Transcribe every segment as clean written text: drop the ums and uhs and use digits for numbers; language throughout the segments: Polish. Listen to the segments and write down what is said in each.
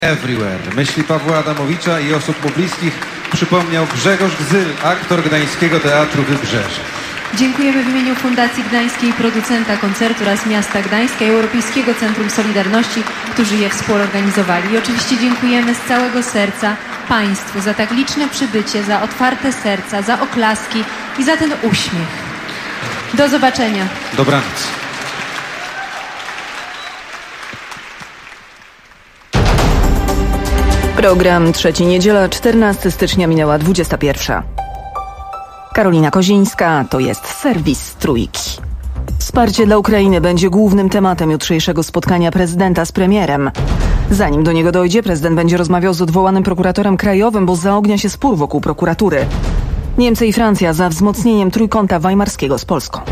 Everywhere. Myśli Pawła Adamowicza i osób mu bliskich przypomniał Grzegorz Gzyl, aktor Gdańskiego Teatru Wybrzeże. Dziękujemy w imieniu Fundacji Gdańskiej, producenta koncertu oraz miasta Gdańska i Europejskiego Centrum Solidarności, którzy je współorganizowali. I oczywiście dziękujemy z całego serca Państwu za tak liczne przybycie, za otwarte serca, za oklaski i za ten uśmiech. Do zobaczenia. Dobranoc. Program Trzeci Niedziela, 14 stycznia minęła 21. Karolina Kozińska, to jest serwis Trójki. Wsparcie dla Ukrainy będzie głównym tematem jutrzejszego spotkania prezydenta z premierem. Zanim do niego dojdzie, prezydent będzie rozmawiał z odwołanym prokuratorem krajowym, bo zaognia się spór wokół prokuratury. Niemcy i Francja za wzmocnieniem trójkąta weimarskiego z Polską.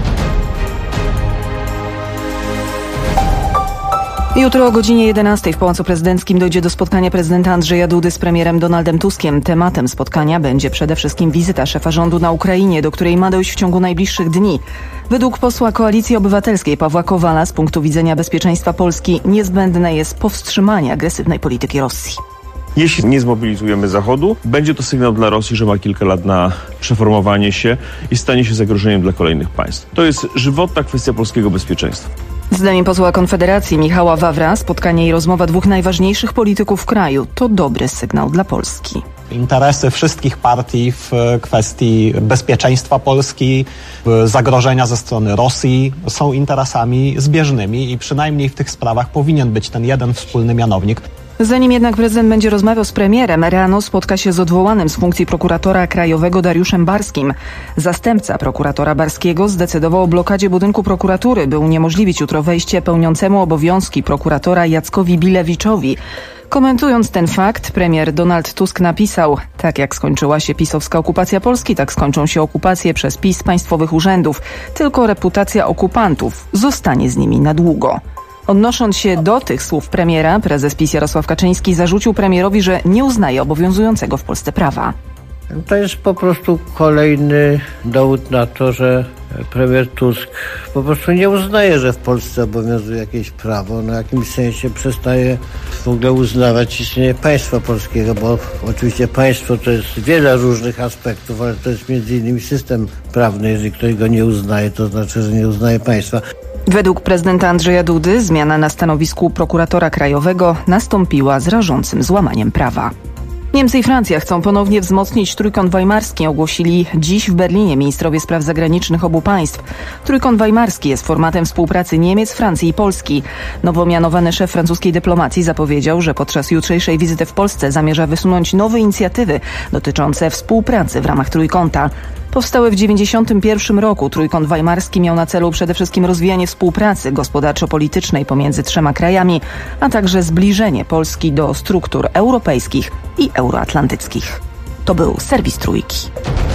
Jutro o godzinie 11 w Pałacu Prezydenckim dojdzie do spotkania prezydenta Andrzeja Dudy z premierem Donaldem Tuskiem. Tematem spotkania będzie przede wszystkim wizyta szefa rządu na Ukrainie, do której ma dojść w ciągu najbliższych dni. Według posła Koalicji Obywatelskiej Pawła Kowala z punktu widzenia bezpieczeństwa Polski niezbędne jest powstrzymanie agresywnej polityki Rosji. Jeśli nie zmobilizujemy Zachodu, będzie to sygnał dla Rosji, że ma kilka lat na przeformowanie się i stanie się zagrożeniem dla kolejnych państw. To jest żywotna kwestia polskiego bezpieczeństwa. Zdaniem posła Konfederacji Michała Wawra spotkanie i rozmowa dwóch najważniejszych polityków kraju to dobry sygnał dla Polski. Interesy wszystkich partii w kwestii bezpieczeństwa Polski, zagrożenia ze strony Rosji są interesami zbieżnymi i przynajmniej w tych sprawach powinien być ten jeden wspólny mianownik. Zanim jednak prezydent będzie rozmawiał z premierem, rano spotka się z odwołanym z funkcji prokuratora krajowego Dariuszem Barskim. Zastępca prokuratora Barskiego zdecydował o blokadzie budynku prokuratury, by uniemożliwić jutro wejście pełniącemu obowiązki prokuratora Jackowi Bilewiczowi. Komentując ten fakt, premier Donald Tusk napisał: tak jak skończyła się pisowska okupacja Polski, tak skończą się okupacje przez PiS państwowych urzędów. Tylko reputacja okupantów zostanie z nimi na długo. Odnosząc się do tych słów premiera, prezes PiS Jarosław Kaczyński zarzucił premierowi, że nie uznaje obowiązującego w Polsce prawa. To jest po prostu kolejny dowód na to, że premier Tusk po prostu nie uznaje, że w Polsce obowiązuje jakieś prawo. No w jakimś sensie przestaje w ogóle uznawać istnienie państwa polskiego, bo oczywiście państwo to jest wiele różnych aspektów, ale to jest między innymi system prawny. Jeżeli ktoś go nie uznaje, to znaczy, że nie uznaje państwa. Według prezydenta Andrzeja Dudy zmiana na stanowisku prokuratora krajowego nastąpiła z rażącym złamaniem prawa. Niemcy i Francja chcą ponownie wzmocnić trójkąt weimarski, ogłosili dziś w Berlinie ministrowie spraw zagranicznych obu państw. Trójkąt weimarski jest formatem współpracy Niemiec, Francji i Polski. Nowo mianowany szef francuskiej dyplomacji zapowiedział, że podczas jutrzejszej wizyty w Polsce zamierza wysunąć nowe inicjatywy dotyczące współpracy w ramach trójkąta. Powstały w 1991 roku trójkąt weimarski miał na celu przede wszystkim rozwijanie współpracy gospodarczo-politycznej pomiędzy trzema krajami, a także zbliżenie Polski do struktur europejskich i euroatlantyckich. To był serwis Trójki.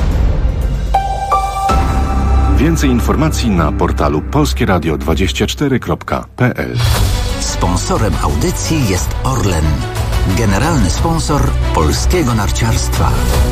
Więcej informacji na portalu polskieradio24.pl. Sponsorem audycji jest Orlen, generalny sponsor polskiego narciarstwa.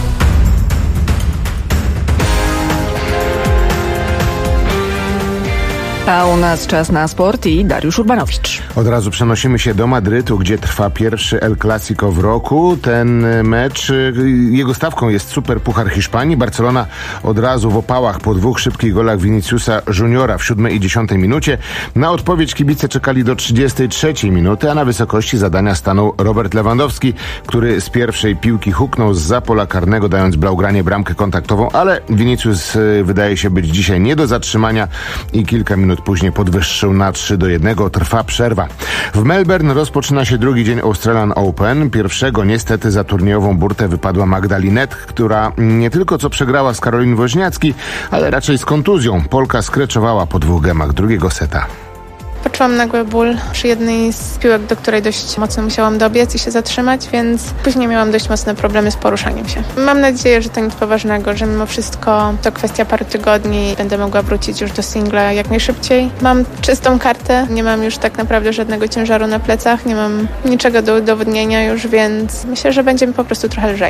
A u nas czas na sport i Dariusz Urbanowicz. Od razu przenosimy się do Madrytu, gdzie trwa pierwszy El Clasico w roku. Ten mecz, jego stawką jest Superpuchar Hiszpanii. Barcelona od razu w opałach po dwóch szybkich golach Viniciusa Juniora w 7. i 10. minucie. Na odpowiedź kibice czekali do 33. minuty, a na wysokości zadania stanął Robert Lewandowski, który z pierwszej piłki huknął zza pola karnego, dając Blaugranie bramkę kontaktową, ale Vinicius wydaje się być dzisiaj nie do zatrzymania i kilka minut później podwyższył na 3-1. Trwa przerwa. W Melbourne rozpoczyna się drugi dzień Australian Open. Pierwszego niestety za turniejową burtę wypadła Magda Linette, która nie tylko co przegrała z Karolin Woźniacki, ale raczej z kontuzją. Polka skreczowała po 2 gemach drugiego seta. Poczułam nagły ból przy jednej z piłek, do której dość mocno musiałam dobiec i się zatrzymać, więc później miałam dość mocne problemy z poruszaniem się. Mam nadzieję, że to nic poważnego, że mimo wszystko to kwestia paru tygodni i będę mogła wrócić już do singla jak najszybciej. Mam czystą kartę, nie mam już tak naprawdę żadnego ciężaru na plecach, nie mam niczego do udowodnienia już, więc myślę, że będzie mi po prostu trochę lżej.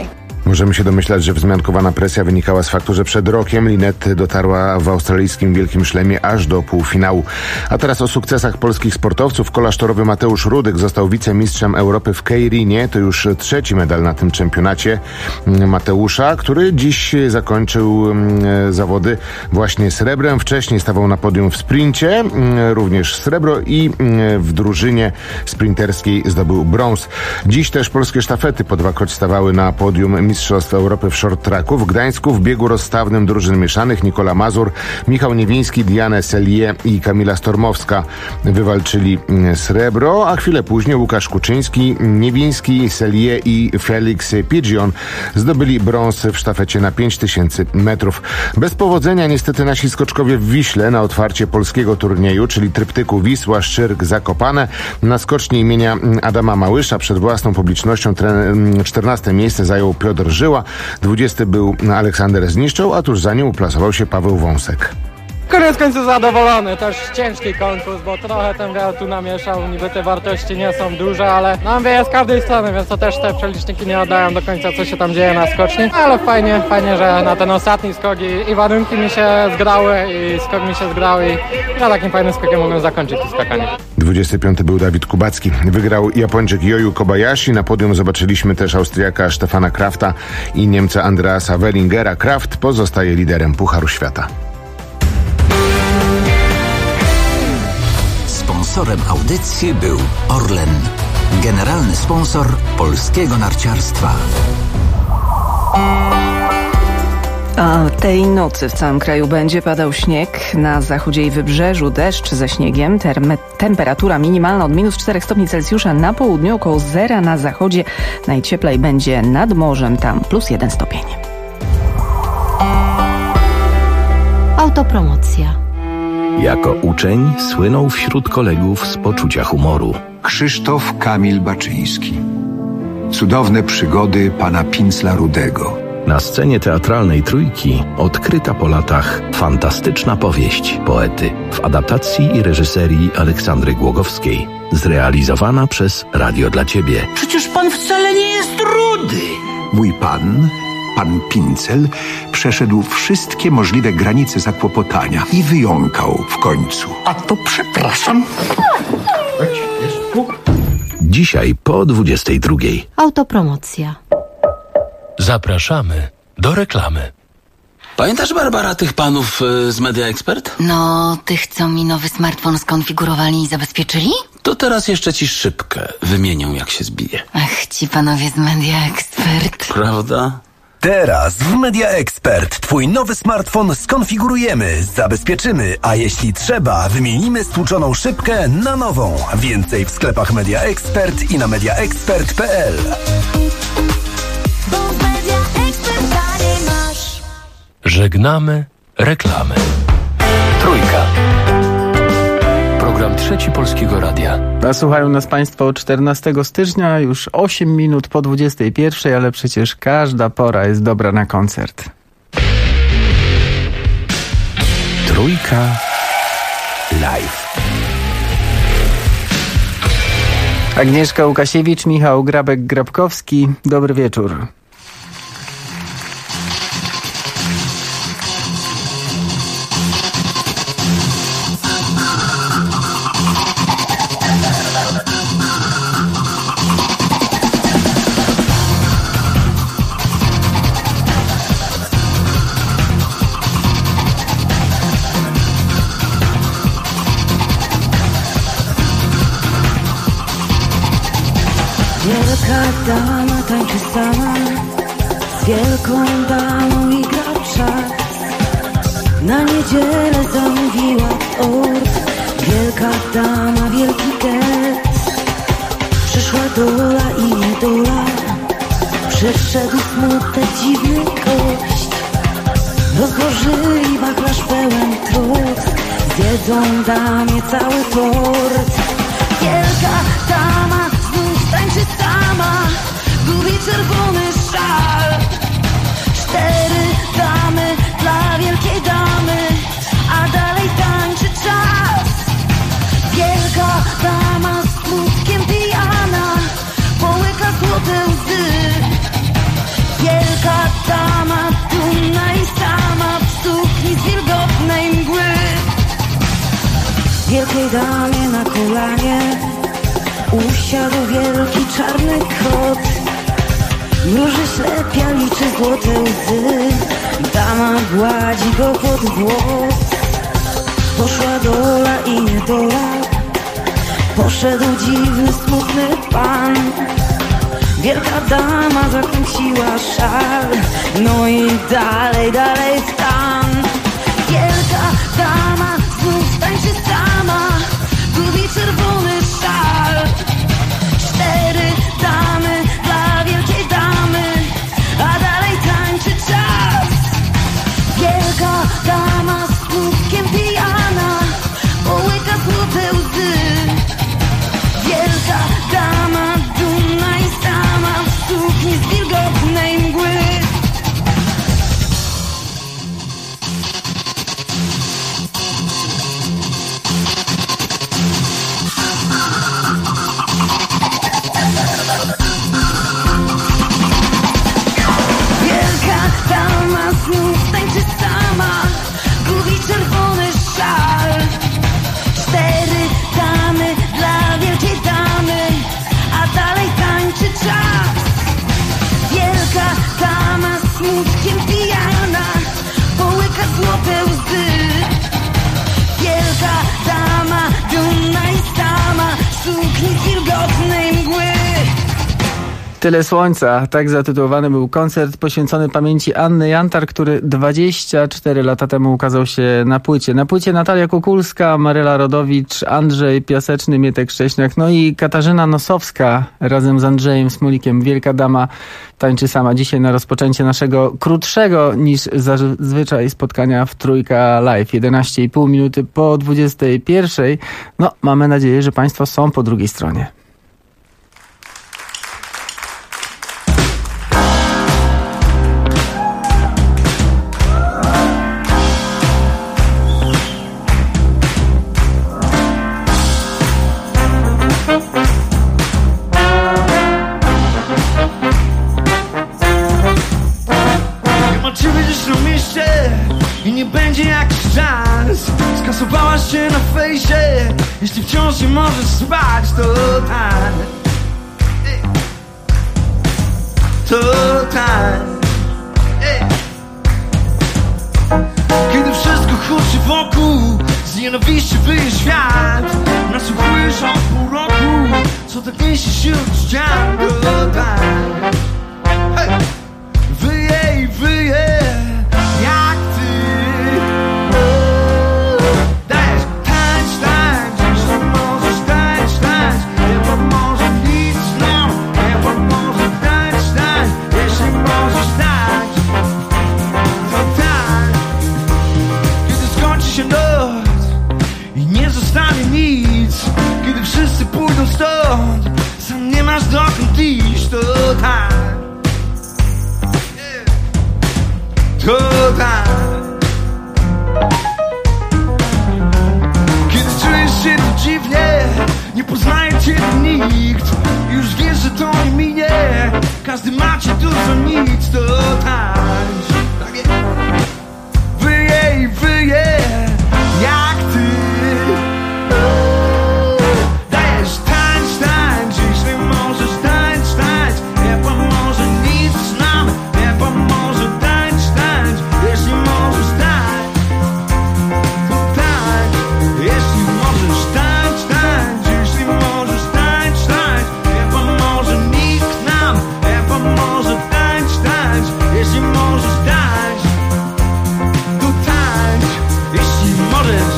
Możemy się domyślać, że wzmiankowana presja wynikała z faktu, że przed rokiem Linette dotarła w australijskim Wielkim Szlemie aż do półfinału. A teraz o sukcesach polskich sportowców. Kolarz-torowy Mateusz Rudek został wicemistrzem Europy w Kejrinie. To już 3. medal na tym czempionacie Mateusza, który dziś zakończył zawody właśnie srebrem. Wcześniej stawał na podium w sprincie, również srebro, i w drużynie sprinterskiej zdobył brąz. Dziś też polskie sztafety po 2-kroć stawały na podium Mistrzostw Europy w short tracku. W Gdańsku w biegu rozstawnym drużyn mieszanych Nikola Mazur, Michał Niewiński, Diane Sellier i Kamila Stormowska wywalczyli srebro, a chwilę później Łukasz Kuczyński, Niewiński, Sellier i Felix Pigeon zdobyli brąz w sztafecie na 5000 metrów. Bez powodzenia niestety nasi skoczkowie w Wiśle na otwarcie polskiego turnieju, czyli tryptyku Wisła, Szczyrk, Zakopane. Na skoczni imienia Adama Małysza przed własną publicznością 14. miejsce zajął Piotr Żyła, 20. był Aleksander Zniszczał, a tuż za nim uplasował się Paweł Wąsek. Koniec końców zadowolony, też ciężki konkurs, bo trochę ten wiatr tu namieszał, niby te wartości nie są duże, ale nam wieje z każdej strony, więc to też te przeliczniki nie oddają do końca, co się tam dzieje na skoczni, ale fajnie, że na ten ostatni skok i warunki mi się zgrały i skok mi się zgrał i na takim fajnym skokiem mogłem zakończyć to skakanie. 25. był Dawid Kubacki. Wygrał Japończyk Yoyu Kobayashi. Na podium zobaczyliśmy też Austriaka Stefana Krafta i Niemca Andreasa Wellingera. Kraft pozostaje liderem Pucharu Świata. Sponsorem audycji był Orlen, generalny sponsor polskiego narciarstwa. A tej nocy w całym kraju będzie padał śnieg. Na zachodzie i wybrzeżu deszcz ze śniegiem. Temperatura minimalna od -4 stopni Celsjusza, na południu około 0, na zachodzie najcieplej będzie nad morzem, tam +1 stopień. Autopromocja. Jako uczeń słynął wśród kolegów z poczucia humoru. Krzysztof Kamil Baczyński. Cudowne przygody pana Pincla Rudego. Na scenie teatralnej Trójki odkryta po latach fantastyczna powieść poety w adaptacji i reżyserii Aleksandry Głogowskiej, zrealizowana przez Radio dla Ciebie. Przecież pan wcale nie jest rudy. Mój pan Pincel, przeszedł wszystkie możliwe granice zakłopotania i wyjąkał w końcu. A to przepraszam. Dzisiaj po 22. Autopromocja. Zapraszamy do reklamy. Pamiętasz, Barbara, tych panów z Media Expert? No, tych, co mi nowy smartfon skonfigurowali i zabezpieczyli? To teraz jeszcze ci szybkę wymienią, jak się zbije. Ach, ci panowie z Media Expert. Prawda? Teraz w Media Expert twój nowy smartfon skonfigurujemy, zabezpieczymy, a jeśli trzeba, wymienimy stłuczoną szybkę na nową. Więcej w sklepach Media Expert i na mediaexpert.pl. Żegnamy reklamy. Trójka. Program Trzeci Polskiego Radia. A słuchają nas Państwo od 14 stycznia, już 8 minut po 21, ale przecież każda pora jest dobra na koncert. Trójka live. Agnieszka Łukasiewicz, Michał Grabek-Grabkowski. Dobry wieczór. Wielka dama tańczy sama, z wielką damą i gra czas. Na niedzielę zamówiła ort, wielka dama, wielki gest. Przyszła dola i niedola, przyszedł smutek, dziwny gość. Rozłożyli wachlarz pełen trosk, zjedzą damie cały tort. Wielka dama tańczy sama, gubi czerwony szal. 4 damy dla wielkiej damy, a dalej tańczy czas. Wielka dama z smutkiem pijana, połyka złote łzy. Wielka wielkiej damie na kolanie usiadł wielki czarny kot. Mruży ślepia, liczy złote łzy, dama gładzi go pod włos. Poszła dola i niedola, poszedł dziwny, smutny pan. Wielka dama zakręciła szal, no i dalej, dalej w tam. Wielka dama znów tańczy sama, gubi czerwony szal. 4 damy dla wielkiej damy, a dalej tańczy czas. Wielka dama z smutkiem pijana, połyka złote łzy. Wielka dama dumna i sama w sukni z wilgotnej mgły. Wielka dama znów tańczy sama, gubi czerwony szal. 4 damy dla wielkiej damy, a dalej tańczy czas. Wielka dama z smutkiem pijana, połyka złote łzy. Wielka dama dumna i sama w sukni z wilgotnej mgły. Tyle słońca, tak zatytułowany był koncert poświęcony pamięci Anny Jantar, który 24 lata temu ukazał się na płycie. Na płycie Natalia Kukulska, Maryla Rodowicz, Andrzej Piaseczny, Mietek Szcześniak, no i Katarzyna Nosowska razem z Andrzejem Smulikiem. Wielka dama tańczy sama. Dzisiaj na rozpoczęcie naszego krótszego niż zazwyczaj spotkania w Trójka Live. 11,5 minuty po 21. No, mamy nadzieję, że Państwo są po drugiej stronie. I nie będzie jakiś czas. Skasowałaś się na fejsie. Jeśli wciąż nie możesz spać, to tak. To tak. Kiedy wszystko huczy wokół, z nienawiści wyje świat. Nasłuchujesz od pół roku, co tak niesie się od ścian. To tak. Wyje i wyje. Jak ty dajesz, tańcz, jeśli możesz, tańcz, nie pomoże nic nam, nie pomoże, tańcz, jeśli możesz, tańcz, to tańcz. Kiedy skończy się noc i nie zostanie nic, kiedy wszyscy pójdą stąd, sam nie masz dokąd iść, to tańcz. To tak. Kiedy czujesz się tu dziwnie, nie poznaje cię nikt, już wiesz, że to nie minie. Każdy ma cię tu za nic. To tańcz. Tak jest. Wyje i wyje. Jak ty dajesz, tańcz, jeśli możesz, tańcz, nie pomoże nic nam, nie pomoże. Jeśli możesz, tańcz, to tańcz. Jeśli możesz, tańcz, jeśli możesz, tańcz, nie pomoże nikt nam, nie pomoże, tańcz, jeśli możesz, tańcz, to tańcz. Jeśli możesz,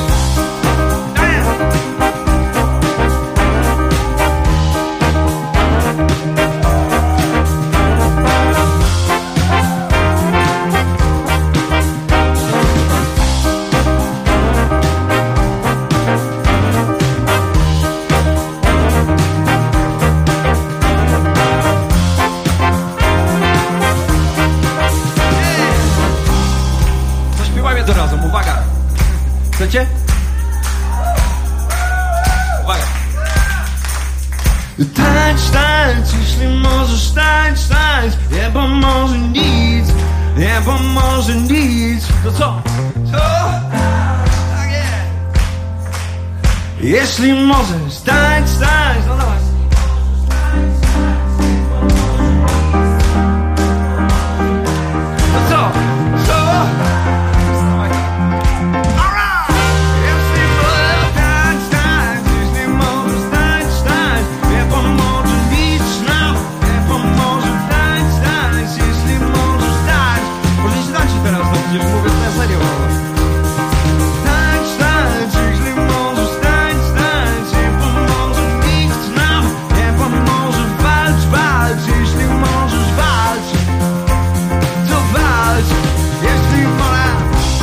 to razem, uwaga! Chcecie? Uwaga! Tańcz, jeśli możesz, tańcz, nie pomoże nic, nie pomoże nic. To co? Co? Tak jest. jeśli możesz, tańcz, tańcz, no dawaj. No co? Co? Alright! Jeśli możesz, tańcz, tańcz, jeśli możesz, tańcz, tańcz, nie pomoże nic nam, nie pomoże, tańcz, tańcz, jeśli możesz, tańcz. Może nie tańczy teraz, to przecież mówię na serio. Tańcz, tańcz, jeśli możesz, tańcz, tańcz, nie pomoże nikt nam, nie pomoże, walcz, walcz, jeśli możesz, walcz, to walcz, jeśli możesz.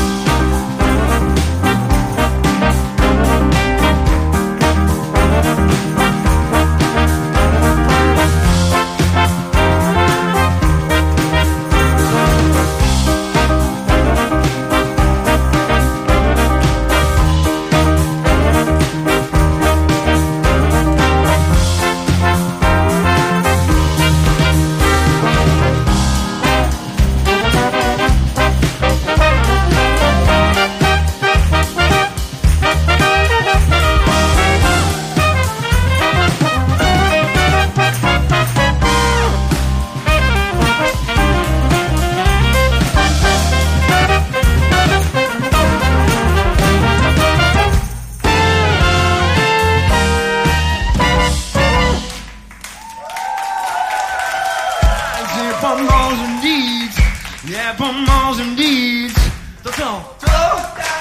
Nie pomoże nic, nie pomoże nic. To co? To?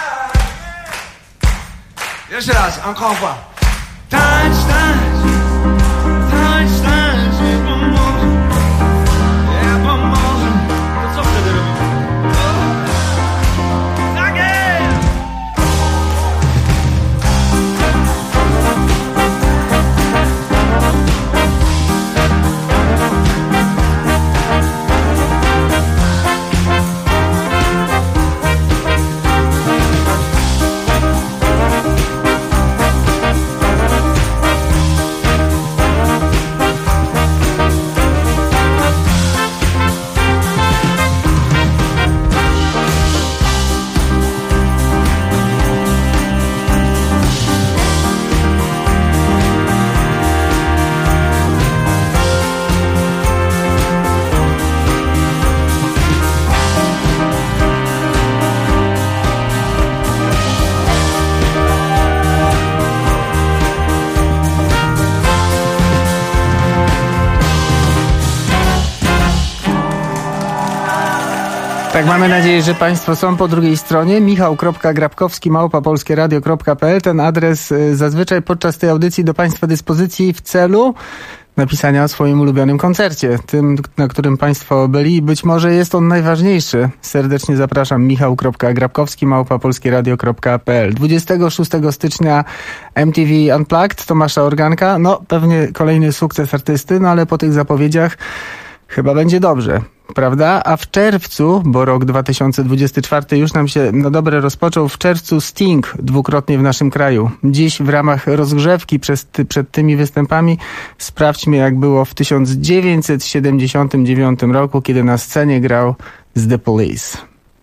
Jeszcze raz, encore fois. Tańcz, tańcz, tańcz, tańcz, nie pomoże, nie pomoże. To co wtedy robimy? Tak jest! Tak, mamy nadzieję, że Państwo są po drugiej stronie. michał.grabkowski@polskieradio.pl. Ten adres zazwyczaj podczas tej audycji do Państwa dyspozycji w celu napisania o swoim ulubionym koncercie. Tym, na którym Państwo byli. Być może jest on najważniejszy. Serdecznie zapraszam. michał.grabkowski@polskieradio.pl. 26 stycznia MTV Unplugged Tomasza Organka. No, pewnie kolejny sukces artysty, no ale po tych zapowiedziach chyba będzie dobrze. Prawda? A w czerwcu, bo rok 2024 już nam się na dobre rozpoczął, w czerwcu Sting dwukrotnie w naszym kraju. Dziś w ramach rozgrzewki przed tymi występami sprawdźmy, jak było w 1979 roku, kiedy na scenie grał z The Police.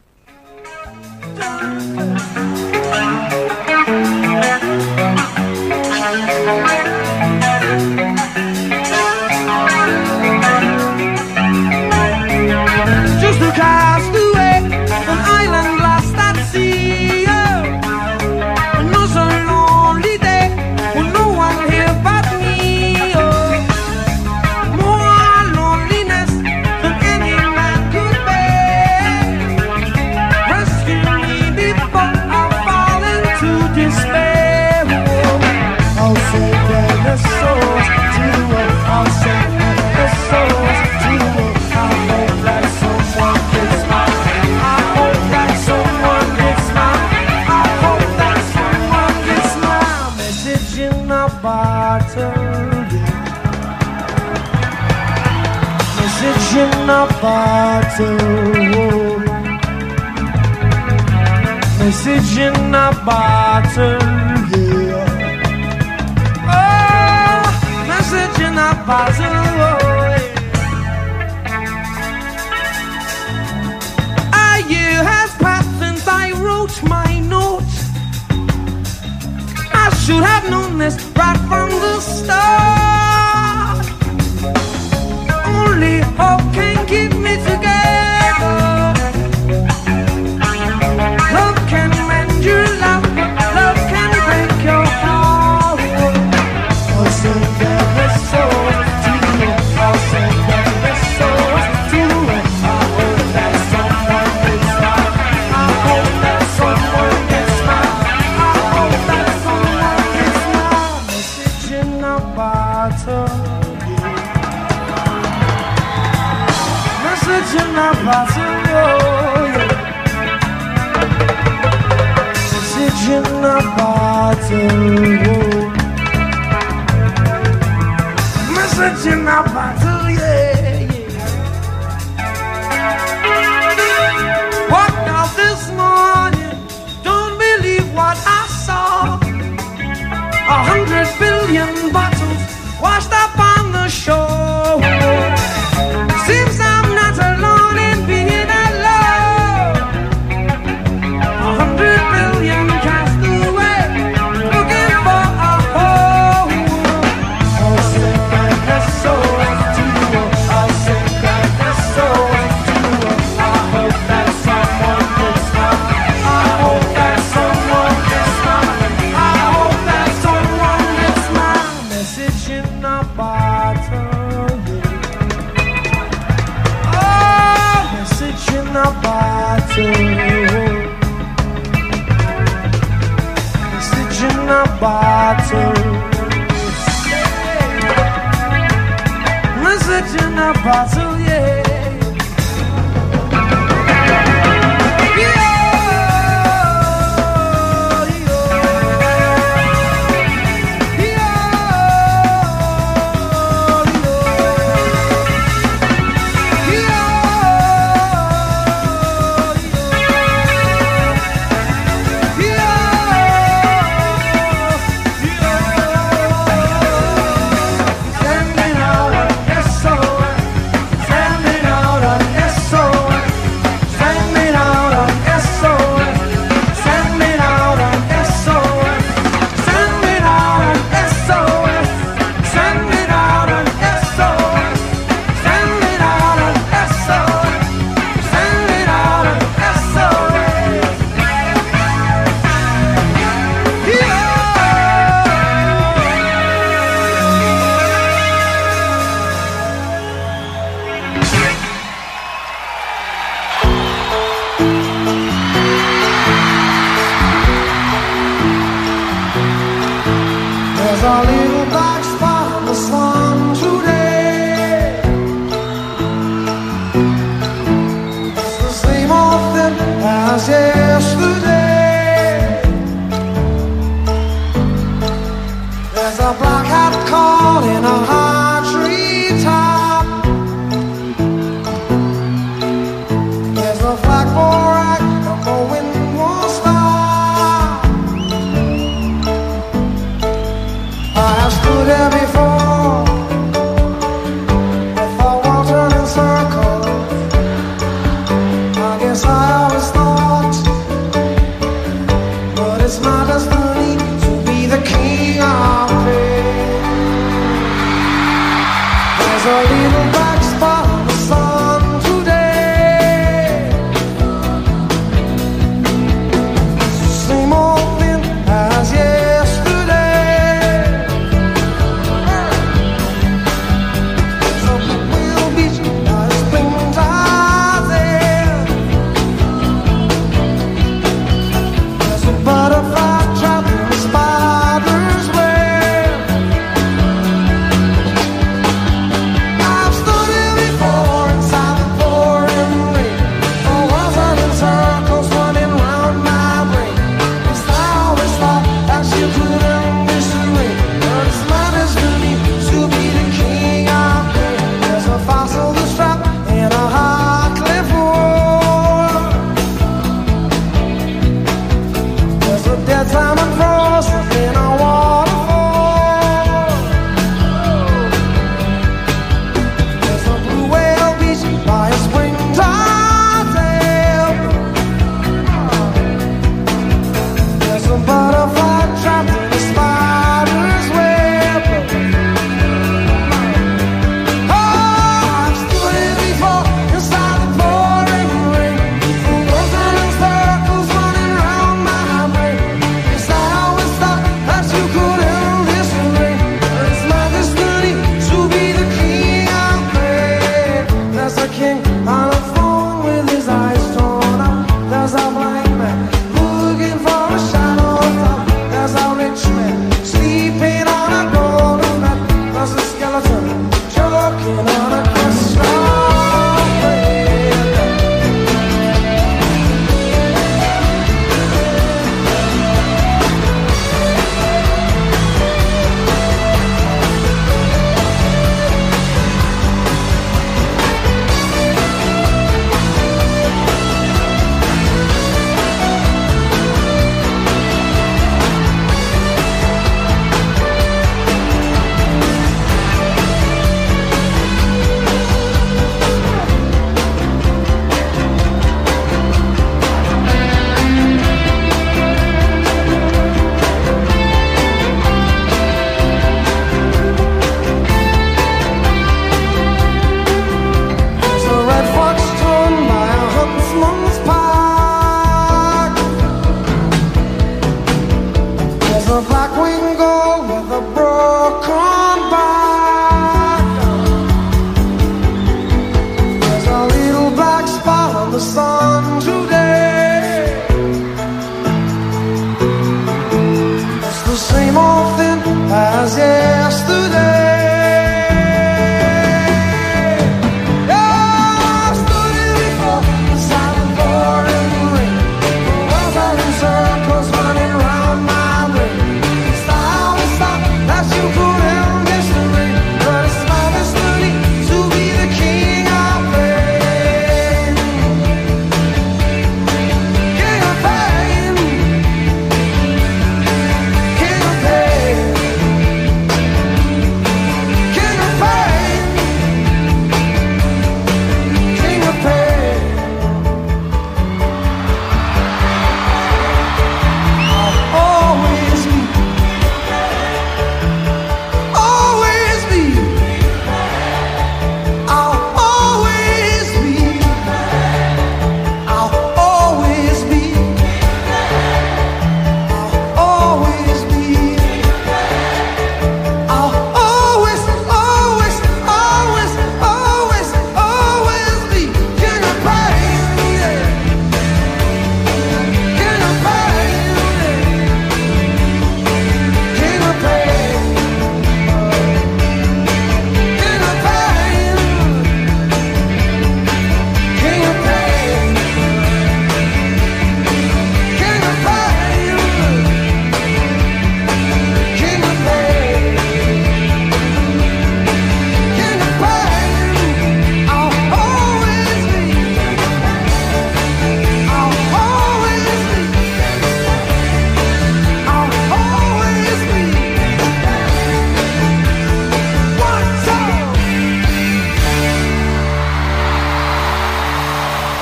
Message in a bottle, yeah. Oh, message in a bottle, oh, yeah. A year has passed since I wrote my note. I should have known this right from the start. Only hope can keep me together. Love can mend your life, but love can break your heart. I'll sing every soul to you. I'll sing every soul to you. I hope that someone gets mine. I hope that someone gets mine. I hope that someone gets mine. Message in a bottle. Message in a bottle. Message in a bottle. Message in a bottle, yeah, yeah. Walked out this morning, don't believe what I saw. 100 billion bottles washed up on the shore. Seems I'm not alone in being alone. 100 billion cast away, looking for a home. I'll sing every soul to you. I'll sing every soul to you. I hope that someone gets mine. I hope that someone gets mine. I hope that someone gets mine. Message in a bottle. Oh, message in a bottle. Message in a bottle. Message in a bottle, yeah. Sending out a soul.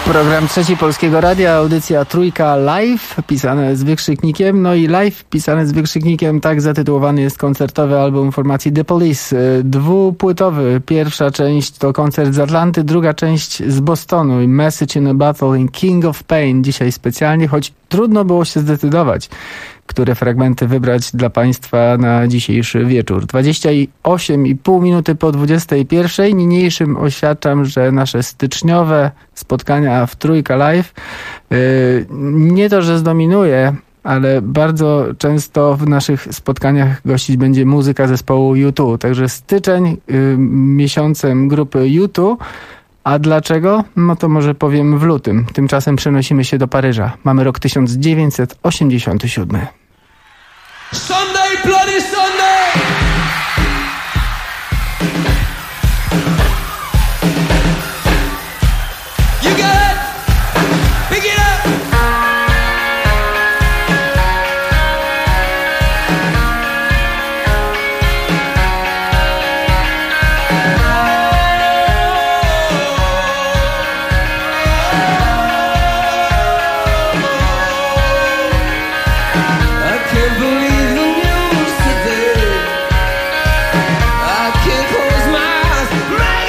Program Trzeci Polskiego Radia, audycja Trójka Live, pisane z wykrzyknikiem, no i live pisane z wykrzyknikiem, tak zatytułowany jest koncertowy album formacji The Police, dwupłytowy. Pierwsza część to koncert z Atlanty, druga część z Bostonu i Message in a Battle in King of Pain. Dzisiaj specjalnie, choć trudno było się zdecydować, które fragmenty wybrać dla Państwa na dzisiejszy wieczór. 28,5 minuty po 21. Niniejszym oświadczam, że nasze styczniowe spotkania w Trójka Live nie to, że zdominuje, ale bardzo często w naszych spotkaniach gościć będzie muzyka zespołu U2. Także styczeń miesiącem grupy U2. A dlaczego? No to może powiem w lutym. Tymczasem przenosimy się do Paryża. Mamy rok 1987. Sunday, bloody Sunday! You got it! Pick it up! I can't believe the news today. I can't close my eyes.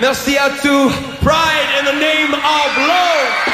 Dusty out to Pride in the Name of Love.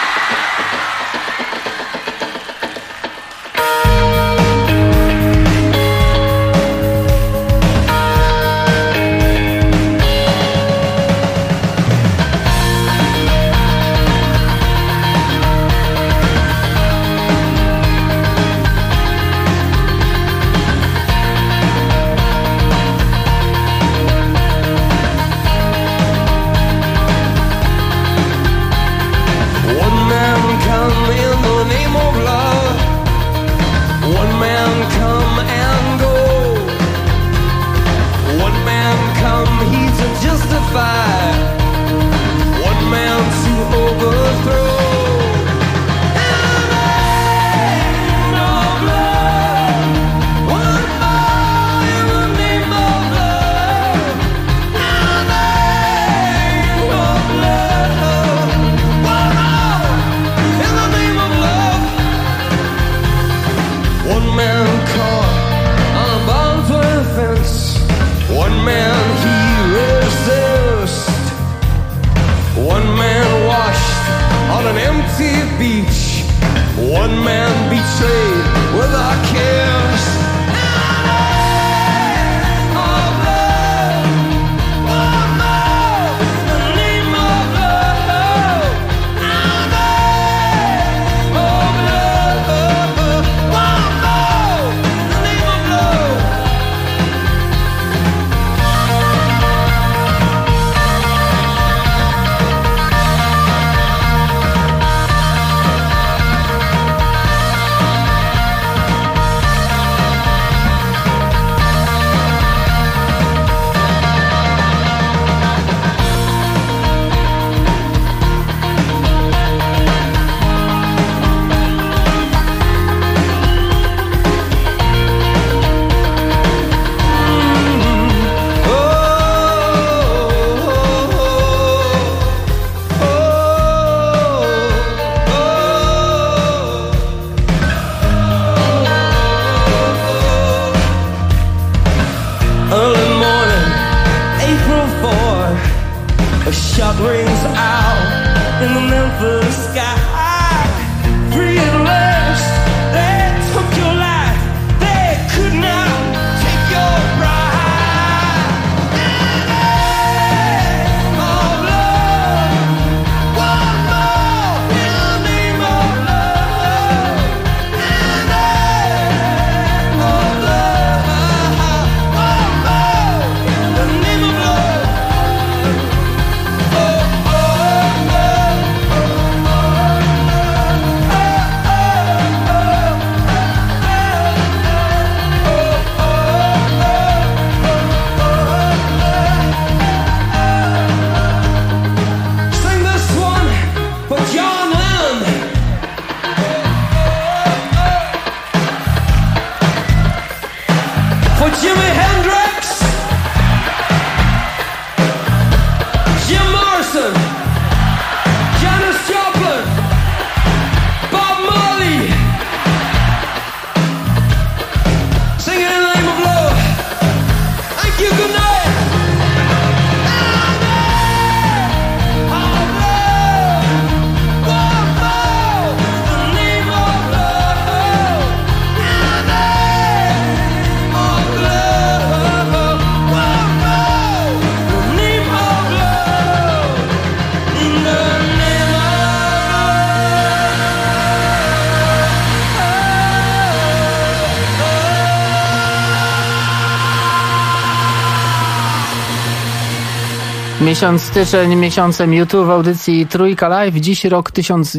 Miesiąc styczeń, miesiącem YouTube w audycji Trójka Live. Dziś rok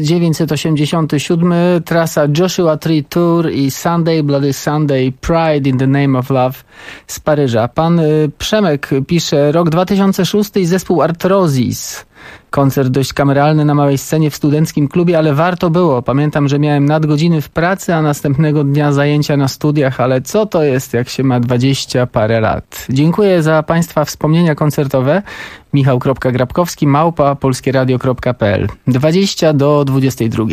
1987, trasa Joshua Tree Tour i Sunday Bloody Sunday, Pride in the Name of Love z Paryża. Pan Przemek pisze, rok 2006 i zespół Arthrosis. Koncert dość kameralny na małej scenie w studenckim klubie, ale warto było. Pamiętam, że miałem nadgodziny w pracy, a następnego dnia zajęcia na studiach, ale co to jest, jak się ma 20 parę lat. Dziękuję za Państwa wspomnienia koncertowe. Michał.Grabkowski @polskieradio.pl 20 do 22.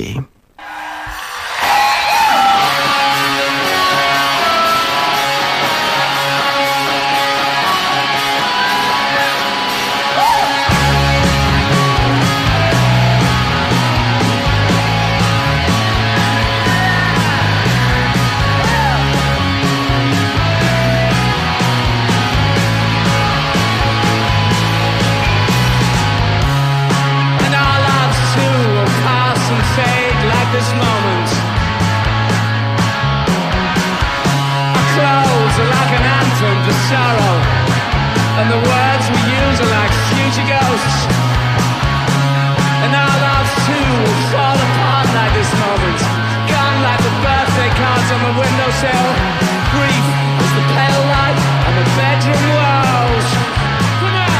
of sorrow, and the words we use are like future ghosts. And our lives too will fall apart like this moment, gone like the birthday cards on the windowsill. Grief is the pale light on the bedroom walls. Come on!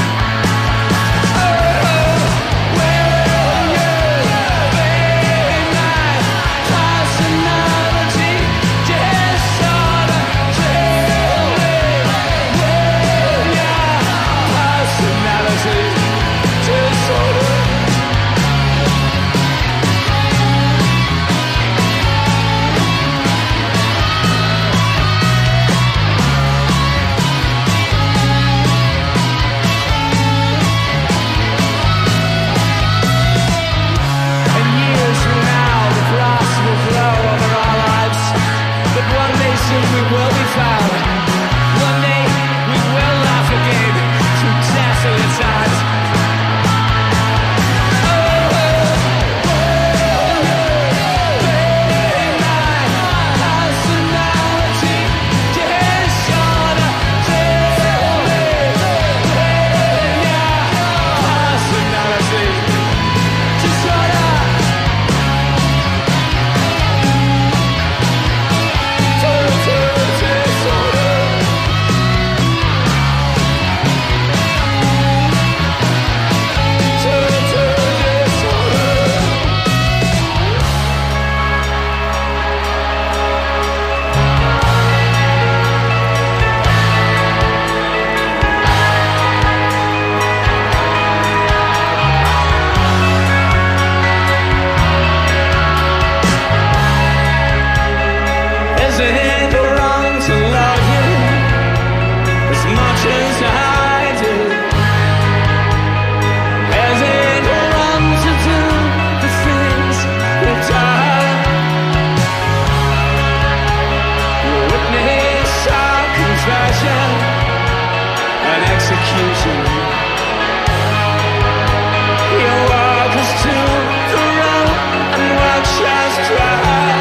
We will be found. One day we will laugh again through desolate times. Is it wrong to love you as much as I do? Is it wrong to do the things we've done? Witness our confession and execution. Your walk us to the road and watch us drive.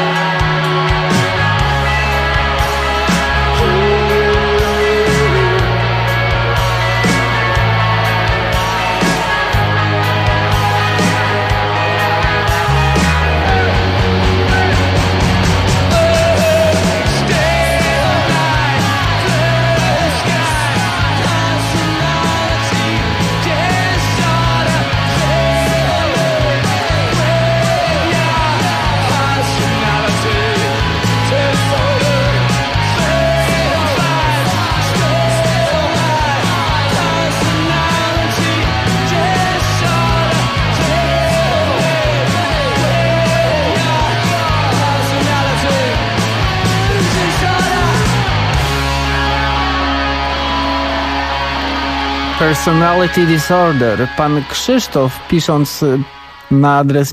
Personality Disorder. Pan Krzysztof, pisząc na adres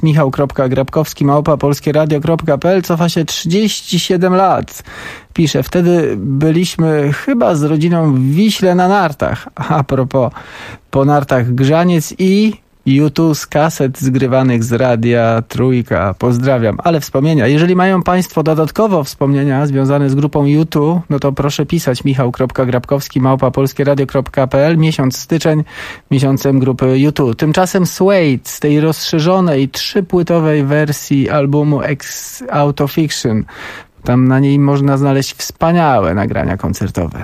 michał.grabkowski@polskieradio.pl, cofa się 37 lat. Pisze, wtedy byliśmy chyba z rodziną w Wiśle na nartach. A propos, po nartach grzaniec i U2 z kaset zgrywanych z Radia Trójka. Pozdrawiam. Ale wspomnienia. Jeżeli mają Państwo dodatkowo wspomnienia związane z grupą U2, no to proszę pisać michał.grabkowski@polskieradio.pl. Miesiąc styczeń, miesiącem grupy U2. Tymczasem Suede z tej rozszerzonej 3-płytowej wersji albumu Autofiction. Tam na niej można znaleźć wspaniałe nagrania koncertowe.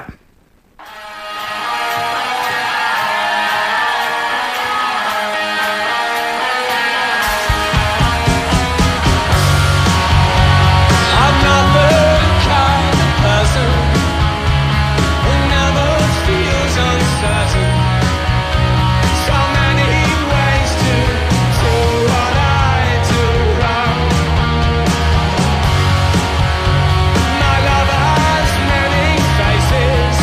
My love has many faces.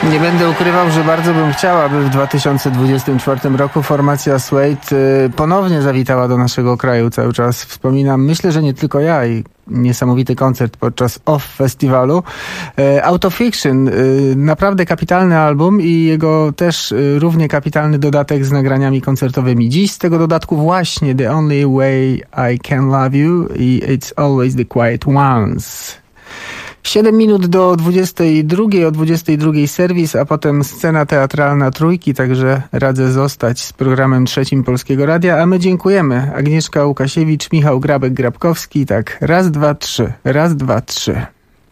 Nie będę ukrywał, że bardzo bym chciał, aby w 2024 roku formacja Suede ponownie zawitała do naszego kraju. Cały czas wspominam, myślę, że nie tylko ja, i niesamowity koncert podczas OFF Festiwalu. Autofiction, naprawdę kapitalny album i jego też równie kapitalny dodatek z nagraniami koncertowymi. Dziś z tego dodatku właśnie The Only Way I Can Love You i It's Always the Quiet Ones. 7 minut do 22, o 22 serwis, a potem scena teatralna Trójki, także radzę zostać z programem trzecim Polskiego Radia, a my dziękujemy. Agnieszka Łukasiewicz, Michał Grabek-Grabkowski, tak, raz, dwa, trzy, raz, dwa, trzy.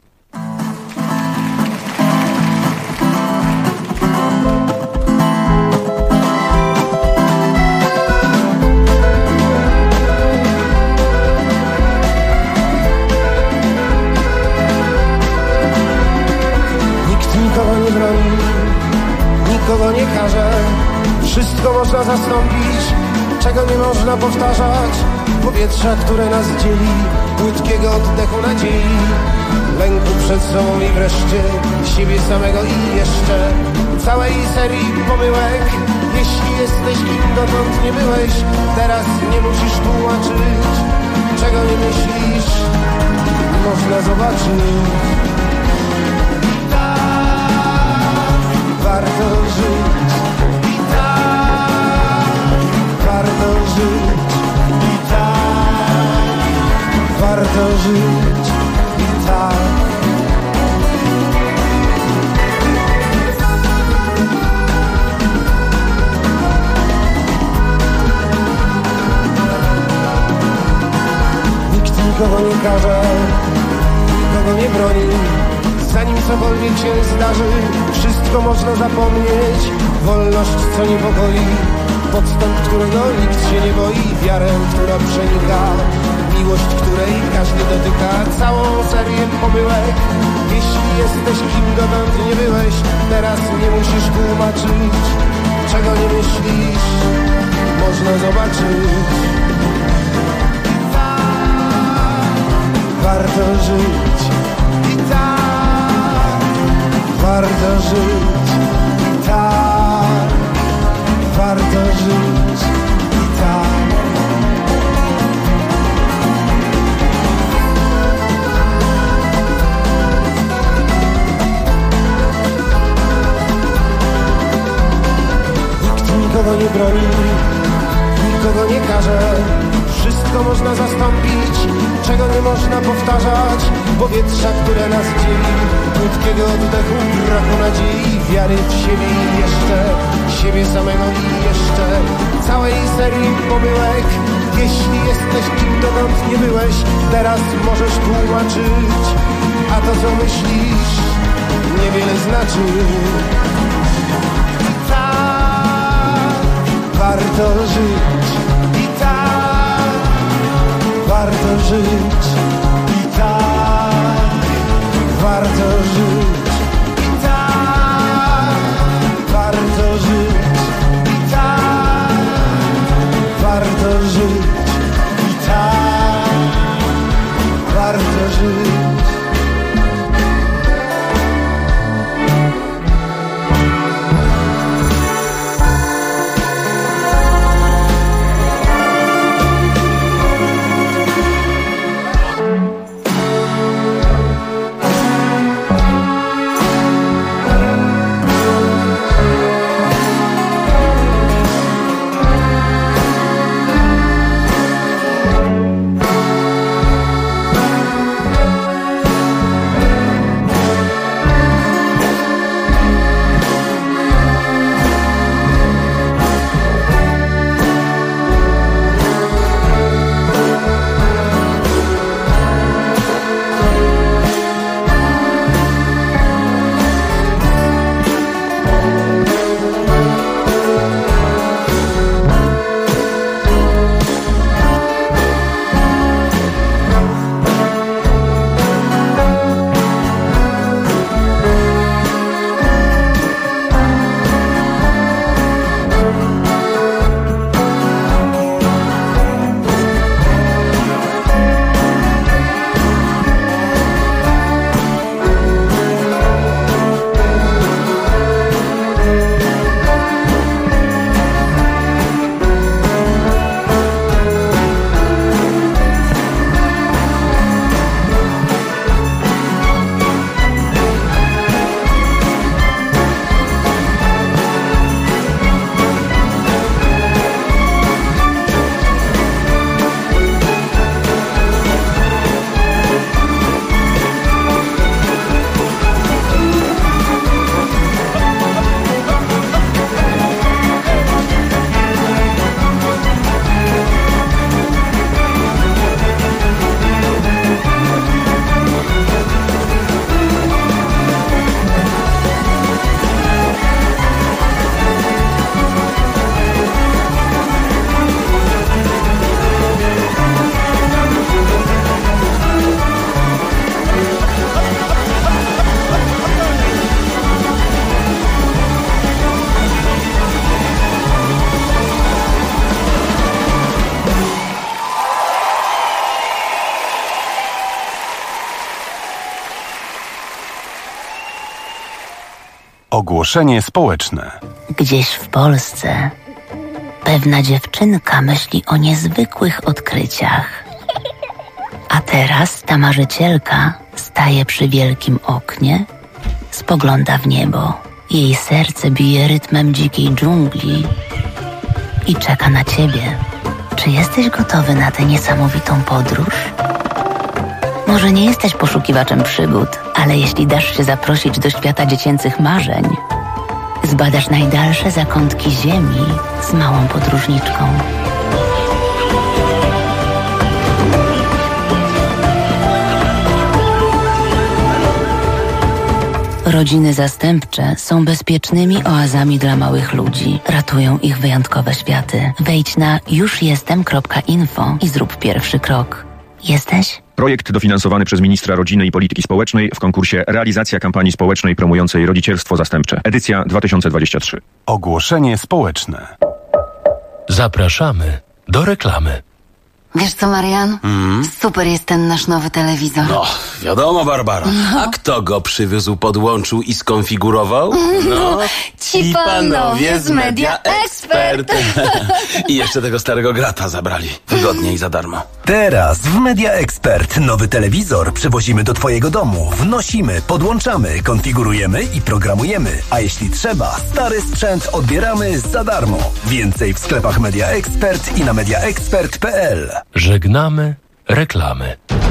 Nikogo nie karze, wszystko można zastąpić, czego nie można powtarzać. Powietrza, które nas dzieli, płytkiego oddechu nadziei, lęku przed sobą i wreszcie siebie samego i jeszcze całej serii pomyłek. Jeśli jesteś kim dotąd nie byłeś, teraz nie musisz tłumaczyć, czego nie myślisz, można zobaczyć. Warto żyć i tak, warto żyć i tak, warto żyć i tak. Nikt nikogo nie karze, nikogo nie broni. Zanim cokolwiek się zdarzy, wszystko można zapomnieć. Wolność, co niepokoi, podstęp, którego nikt się nie boi, wiarę, która przenika, miłość, której każdy dotyka, całą serię pomyłek. Jeśli jesteś kim dotąd nie byłeś, teraz nie musisz tłumaczyć, czego nie myślisz, można zobaczyć. Warto żyć i tak. Warto żyć i tak, warto żyć i tak. Nikt nikogo nie broni, nikogo nie karze, wszystko można zastąpić, czego nie można powtarzać. Powietrza, które nas dzieli, płytkiego oddechu, braku nadziei, wiary w siebie i jeszcze siebie samego i jeszcze całej serii pomyłek. Jeśli jesteś kim dotąd nie byłeś, teraz możesz tłumaczyć, a to co myślisz niewiele znaczy. I tak warto żyć, i tak warto żyć, i tak warto żyć, i tak warto żyć, i tak warto żyć, i tak warto żyć. Ogłoszenie społeczne. Gdzieś w Polsce pewna dziewczynka myśli o niezwykłych odkryciach. A teraz ta marzycielka staje przy wielkim oknie, spogląda w niebo. Jej serce bije rytmem dzikiej dżungli i czeka na ciebie. Czy jesteś gotowy na tę niesamowitą podróż? Może nie jesteś poszukiwaczem przygód, ale jeśli dasz się zaprosić do świata dziecięcych marzeń, zbadasz najdalsze zakątki ziemi z małą podróżniczką. Rodziny zastępcze są bezpiecznymi oazami dla małych ludzi. Ratują ich wyjątkowe światy. Wejdź na jużjestem.info i zrób pierwszy krok. Jesteś? Projekt dofinansowany przez ministra rodziny i polityki społecznej w konkursie Realizacja kampanii społecznej promującej rodzicielstwo zastępcze. Edycja 2023. Ogłoszenie społeczne. Zapraszamy do reklamy. Wiesz co, Marian? Super jest ten nasz nowy telewizor. No, wiadomo, Barbara. A kto go przywiózł, podłączył i skonfigurował? No, ci panowie z Media Expert. I jeszcze tego starego grata zabrali. Wygodnie i za darmo. Teraz w Media Expert nowy telewizor przywozimy do twojego domu. Wnosimy, podłączamy, konfigurujemy i programujemy. A jeśli trzeba, stary sprzęt odbieramy za darmo. Więcej w sklepach Media Expert i na mediaexpert.pl. Żegnamy reklamy.